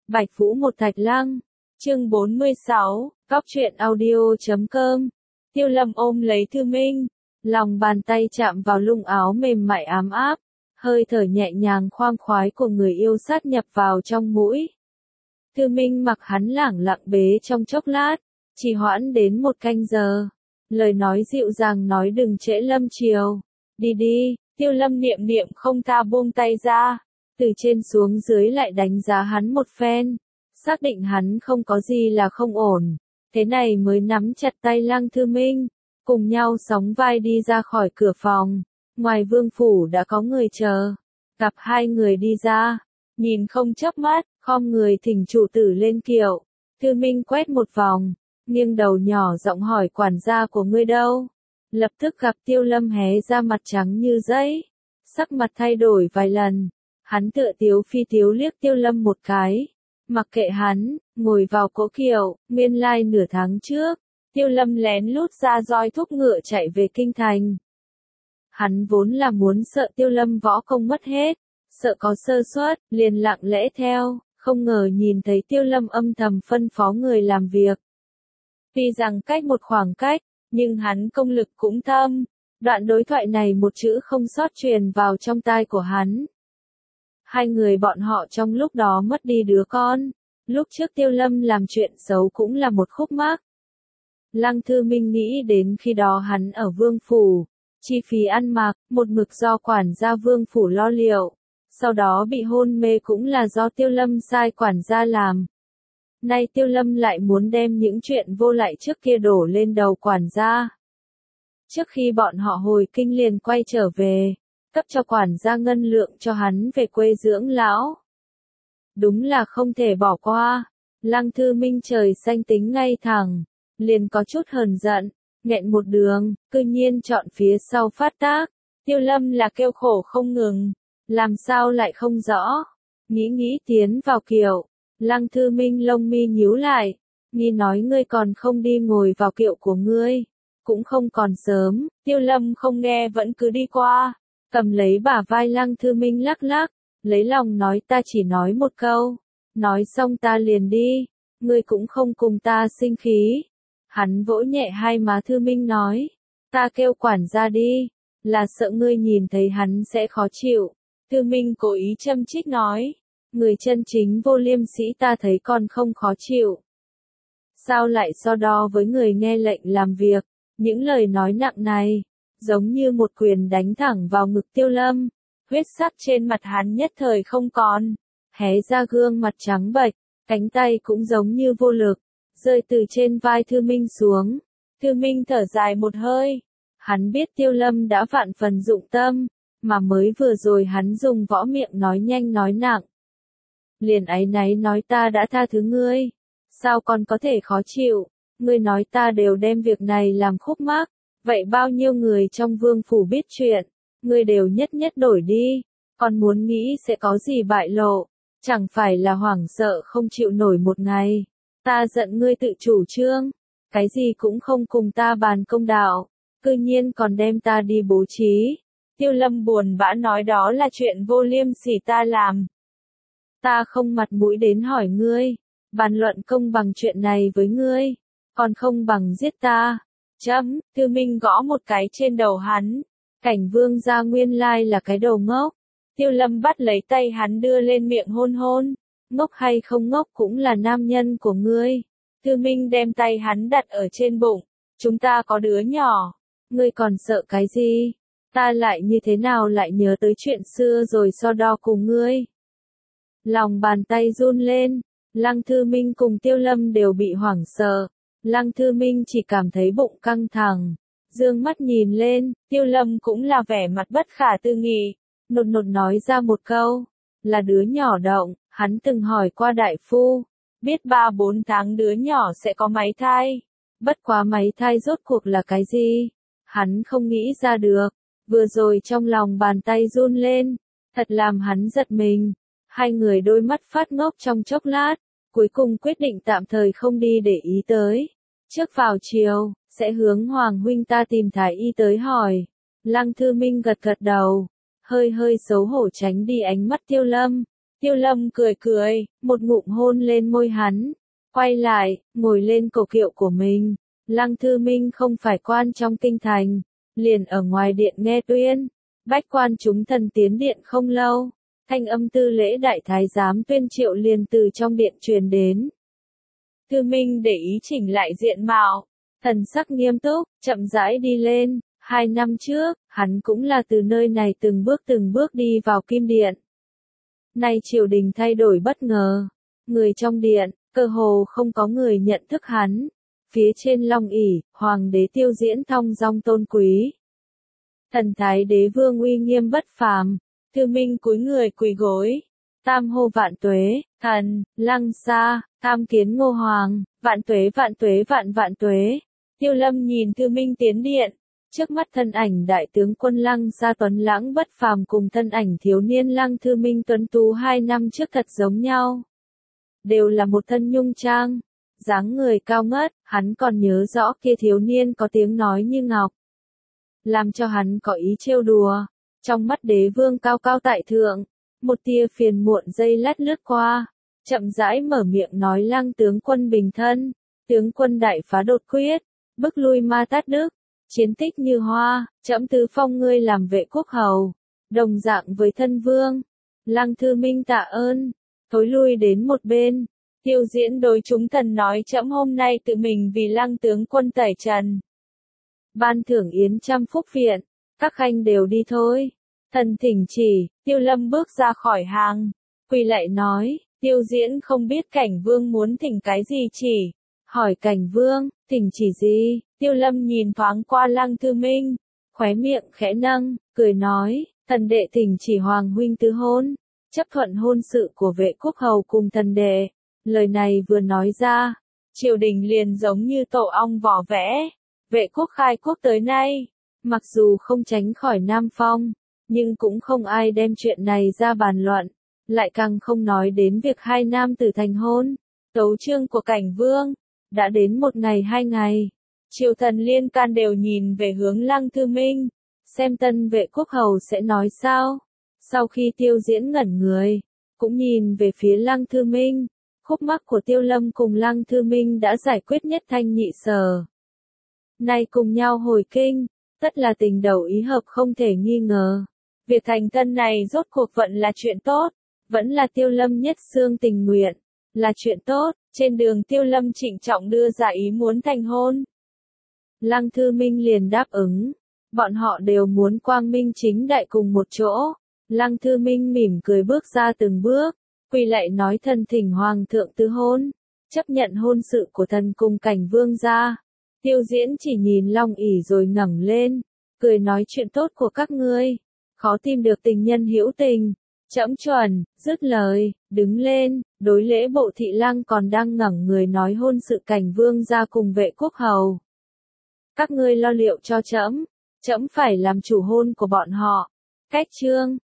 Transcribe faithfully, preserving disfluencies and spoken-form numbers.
Bạch Vũ một Thạch Lăng, chương bốn mươi sáu, Góc truyện audio chấm com. Tiêu Lâm ôm lấy Thư Minh, lòng bàn tay chạm vào lung áo mềm mại ấm áp, hơi thở nhẹ nhàng khoan khoái của người yêu sát nhập vào trong mũi. Thư Minh mặc hắn lẳng lặng bế trong chốc lát, trì hoãn đến một canh giờ. Lời nói dịu dàng nói đừng trễ lâm chiều. Đi đi, Tiêu Lâm niệm niệm không tha buông tay ra, từ trên xuống dưới lại đánh giá hắn một phen, xác định hắn không có gì là không ổn, thế này mới nắm chặt tay Lăng Thư Minh, cùng nhau sóng vai đi ra khỏi cửa phòng. Ngoài vương phủ đã có người chờ, gặp hai người đi ra, nhìn không chớp mắt, khom người thỉnh chủ tử lên kiệu. Thư Minh quét một vòng, nghiêng đầu nhỏ giọng hỏi quản gia của ngươi đâu. Lập tức gặp Tiêu Lâm hé ra mặt trắng như giấy, sắc mặt thay đổi vài lần. Hắn tựa tiếu phi tiếu liếc Tiêu Lâm một cái, mặc kệ hắn, ngồi vào cỗ kiệu. Nguyên lai nửa tháng trước, Tiêu Lâm lén lút ra roi thúc ngựa chạy về kinh thành. Hắn vốn là muốn sợ Tiêu Lâm võ công mất hết, sợ có sơ suất, liền lặng lẽ theo, không ngờ nhìn thấy Tiêu Lâm âm thầm phân phó người làm việc. Tuy rằng cách một khoảng cách, nhưng hắn công lực cũng thâm. Đoạn đối thoại này một chữ không sót truyền vào trong tai của hắn. Hai người bọn họ trong lúc đó mất đi đứa con. Lúc trước Tiêu Lâm làm chuyện xấu cũng là một khúc mắc. Lăng Thư Minh nghĩ đến khi đó hắn ở vương phủ, chi phí ăn mặc, một mực do quản gia vương phủ lo liệu. Sau đó bị hôn mê cũng là do Tiêu Lâm sai quản gia làm. Nay Tiêu Lâm lại muốn đem những chuyện vô lại trước kia đổ lên đầu quản gia. Trước khi bọn họ hồi kinh liền quay trở về, cấp cho quản gia ngân lượng cho hắn về quê dưỡng lão. Đúng là không thể bỏ qua. Lăng Thư Minh trời xanh tính ngay thẳng, liền có chút hờn giận, nghẹn một đường, cư nhiên chọn phía sau phát tác. Tiêu Lâm là kêu khổ không ngừng, làm sao lại không rõ. Nghĩ nghĩ tiến vào kiệu, Lăng Thư Minh lông mi nhíu lại, nghi nói ngươi còn không đi ngồi vào kiệu của ngươi. Cũng không còn sớm. Tiêu Lâm không nghe vẫn cứ đi qua, cầm lấy bả vai Lăng Thư Minh lắc lắc, lấy lòng nói ta chỉ nói một câu, nói xong ta liền đi, ngươi cũng không cùng ta sinh khí. Hắn vỗ nhẹ hai má Thư Minh nói, ta kêu quản gia đi, là sợ ngươi nhìn thấy hắn sẽ khó chịu. Thư Minh cố ý châm chích nói, người chân chính vô liêm sĩ ta thấy còn không khó chịu. Sao lại so đo với người nghe lệnh làm việc? Những lời nói nặng này, giống như một quyền đánh thẳng vào ngực Tiêu Lâm, huyết sắc trên mặt hắn nhất thời không còn, hé ra gương mặt trắng bệch, cánh tay cũng giống như vô lực, rơi từ trên vai Thư Minh xuống. Thư Minh thở dài một hơi, hắn biết Tiêu Lâm đã vạn phần dụng tâm, mà mới vừa rồi hắn dùng võ miệng nói nhanh nói nặng. Liền áy náy nói ta đã tha thứ ngươi, sao còn có thể khó chịu? Ngươi nói ta đều đem việc này làm khúc mắc, vậy bao nhiêu người trong vương phủ biết chuyện, ngươi đều nhất nhất đổi đi, còn muốn nghĩ sẽ có gì bại lộ, chẳng phải là hoảng sợ không chịu nổi một ngày. Ta giận ngươi tự chủ trương, cái gì cũng không cùng ta bàn công đạo, cư nhiên còn đem ta đi bố trí. Tiêu Lâm buồn bã nói đó là chuyện vô liêm sỉ ta làm. Ta không mặt mũi đến hỏi ngươi, bàn luận công bằng chuyện này với ngươi. Còn không bằng giết ta. Chấm, Thư Minh gõ một cái trên đầu hắn. Cảnh vương gia nguyên lai là cái đầu ngốc. Tiêu Lâm bắt lấy tay hắn đưa lên miệng hôn hôn. Ngốc hay không ngốc cũng là nam nhân của ngươi. Thư Minh đem tay hắn đặt ở trên bụng. Chúng ta có đứa nhỏ. Ngươi còn sợ cái gì? Ta lại như thế nào lại nhớ tới chuyện xưa rồi so đo cùng ngươi. Lòng bàn tay run lên. Lăng Thư Minh cùng Tiêu Lâm đều bị hoảng sợ. Lăng Thư Minh chỉ cảm thấy bụng căng thẳng, dương mắt nhìn lên, Tiêu Lâm cũng là vẻ mặt bất khả tư nghị, nột nột nói ra một câu, là đứa nhỏ động. Hắn từng hỏi qua đại phu, biết ba bốn tháng đứa nhỏ sẽ có máy thai, bất quá máy thai rốt cuộc là cái gì, hắn không nghĩ ra được, vừa rồi trong lòng bàn tay run lên, thật làm hắn giật mình. Hai người đôi mắt phát ngốc trong chốc lát, cuối cùng quyết định tạm thời không đi để ý tới. Trước vào chiều, sẽ hướng Hoàng huynh ta tìm thái y tới hỏi. Lăng Thư Minh gật gật đầu, hơi hơi xấu hổ tránh đi ánh mắt Tiêu Lâm. Tiêu Lâm cười cười, một ngụm hôn lên môi hắn, quay lại, ngồi lên cổ kiệu của mình. Lăng Thư Minh không phải quan trong kinh thành, liền ở ngoài điện nghe tuyên. Bách quan chúng thần tiến điện không lâu, thanh âm tư lễ đại thái giám Tuyên Triệu liền từ trong điện truyền đến. Thư Minh để ý chỉnh lại diện mạo, thần sắc nghiêm túc, chậm rãi đi lên. Hai năm trước, hắn cũng là từ nơi này từng bước từng bước đi vào kim điện. Nay triều đình thay đổi bất ngờ, người trong điện, cơ hồ không có người nhận thức hắn. Phía trên long ỷ, hoàng đế Tiêu Diễn thong dong tôn quý. Thần thái đế vương uy nghiêm bất phàm, Thư Minh cúi người quỳ gối. Tam hô vạn tuế, thần, lăng xa, tam kiến ngô hoàng, vạn tuế vạn tuế vạn vạn tuế. Tiêu Lâm nhìn Thư Minh tiến điện, trước mắt thân ảnh đại tướng quân Lăng Sa tuấn lãng bất phàm cùng thân ảnh thiếu niên Lăng Thư Minh tuấn tú hai năm trước thật giống nhau. Đều là một thân nhung trang, dáng người cao ngất, hắn còn nhớ rõ kia thiếu niên có tiếng nói như ngọc. Làm cho hắn có ý trêu đùa, trong mắt đế vương cao cao tại thượng, một tia phiền muộn giây lát lướt qua, chậm rãi mở miệng nói Lăng tướng quân bình thân, tướng quân đại phá đột quyết, bức lui Ma Tát Đức, chiến tích như hoa, trẫm tứ phong ngươi làm vệ quốc hầu, đồng dạng với thân vương. Lăng Thư Minh tạ ơn, thối lui đến một bên. Tiêu Diễn đối chúng thần nói trẫm hôm nay tự mình vì Lăng tướng quân tẩy trần. Ban thưởng yến trăm phúc viện, các khanh đều đi thôi. Thần thỉnh chỉ, Tiêu Lâm bước ra khỏi hàng, quỳ lại nói, Tiêu Diễn không biết cảnh vương muốn thỉnh cái gì chỉ. Hỏi cảnh vương, thỉnh chỉ gì? Tiêu Lâm nhìn thoáng qua Lăng Thư Minh, khóe miệng khẽ nâng, cười nói, thần đệ thỉnh chỉ hoàng huynh tứ hôn, chấp thuận hôn sự của vệ quốc hầu cùng thần đệ. Lời này vừa nói ra, triều đình liền giống như tổ ong vỏ vẽ. Vệ quốc khai quốc tới nay, mặc dù không tránh khỏi Nam Phong, nhưng cũng không ai đem chuyện này ra bàn luận, lại càng không nói đến việc hai nam tử thành hôn. Tấu chương của cảnh vương, đã đến một ngày hai ngày, triều thần liên can đều nhìn về hướng Lăng Thư Minh, xem tân vệ quốc hầu sẽ nói sao. Sau khi Tiêu Diễn ngẩn người, cũng nhìn về phía Lăng Thư Minh, khúc mắc của Tiêu Lâm cùng Lăng Thư Minh đã giải quyết nhất thanh nhị sở. Nay cùng nhau hồi kinh, tất là tình đầu ý hợp không thể nghi ngờ. Việc thành thân này rốt cuộc vẫn là chuyện tốt, vẫn là Tiêu Lâm nhất xương tình nguyện, là chuyện tốt. Trên đường Tiêu Lâm trịnh trọng đưa ra ý muốn thành hôn. Lăng Thư Minh liền đáp ứng, bọn họ đều muốn quang minh chính đại cùng một chỗ. Lăng Thư Minh mỉm cười bước ra từng bước, quỳ lại nói thần thỉnh hoàng thượng tứ hôn, chấp nhận hôn sự của thần cùng cảnh vương gia. Tiêu Diễn chỉ nhìn long ỷ rồi ngẩng lên, cười nói chuyện tốt của các ngươi, khó tìm được tình nhân hữu tình. Trẫm chuẩn, dứt lời, đứng lên, đối lễ bộ thị Lăng còn đang ngẩng người nói hôn sự cảnh vương gia cùng vệ quốc hầu. Các ngươi lo liệu cho trẫm, trẫm phải làm chủ hôn của bọn họ. Cách chương